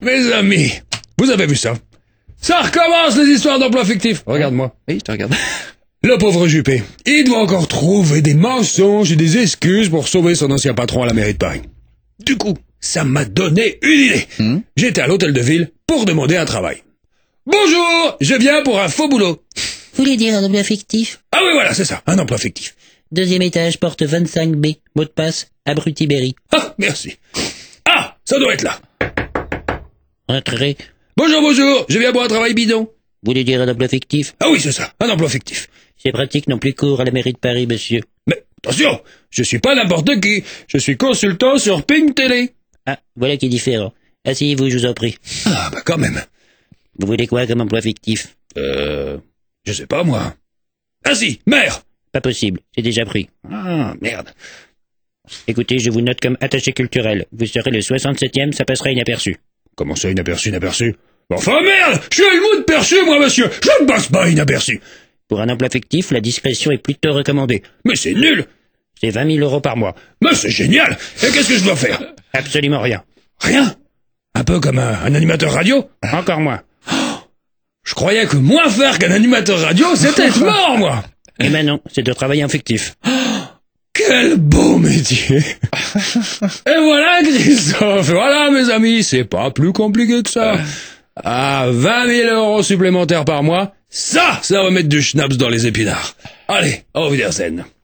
Mes amis, vous avez vu ça? Ça recommence les histoires d'emploi fictifs. Regarde-moi. Oui, je te regarde. Le pauvre Juppé, il doit encore trouver des mensonges et des excuses pour sauver son ancien patron à la mairie de Paris. Du coup, ça m'a donné une idée. J'étais à l'hôtel de ville pour demander un travail. Bonjour, je viens pour un faux boulot. Vous voulez dire un emploi fictif? Ah oui, voilà, c'est ça, un emploi fictif. Deuxième étage, porte 25B. Mot de passe, Abruti-Berry. Ah, merci. Ah, ça doit être là. Entrez. Bonjour, je viens pour un travail bidon. Vous voulez dire un emploi fictif? Ah oui, c'est ça, un emploi fictif. C'est pratique, non plus court à la mairie de Paris, monsieur. Mais attention, je suis pas n'importe qui, je suis consultant sur Ping Télé. Ah, voilà qui est différent. Asseyez-vous, je vous en prie. Ah, bah quand même. Vous voulez quoi comme emploi fictif? Je sais pas moi. Ah si, maire. Pas possible, c'est déjà pris. Ah, merde. Écoutez, je vous note comme attaché culturel. Vous serez le 67e, ça passera inaperçu. Comment ça, inaperçu? Enfin merde, je suis Helmut perçu, moi, monsieur. Je ne passe pas inaperçu. Pour un emploi fictif, la discrétion est plutôt recommandée. Mais c'est nul. C'est 20 000 € par mois. Mais c'est génial. Et qu'est-ce que je dois faire? Absolument rien. Rien. Un peu comme un animateur radio. Encore moins. Je croyais que moins faire qu'un animateur radio, c'était mort, moi. Eh ben non, c'est de travailler en fictif. Quel beau métier. Et voilà, Christophe. Voilà, mes amis, c'est pas plus compliqué que ça. Ah, 20 000 € supplémentaires par mois, ça va mettre du schnaps dans les épinards. Allez, auf Wiedersehen.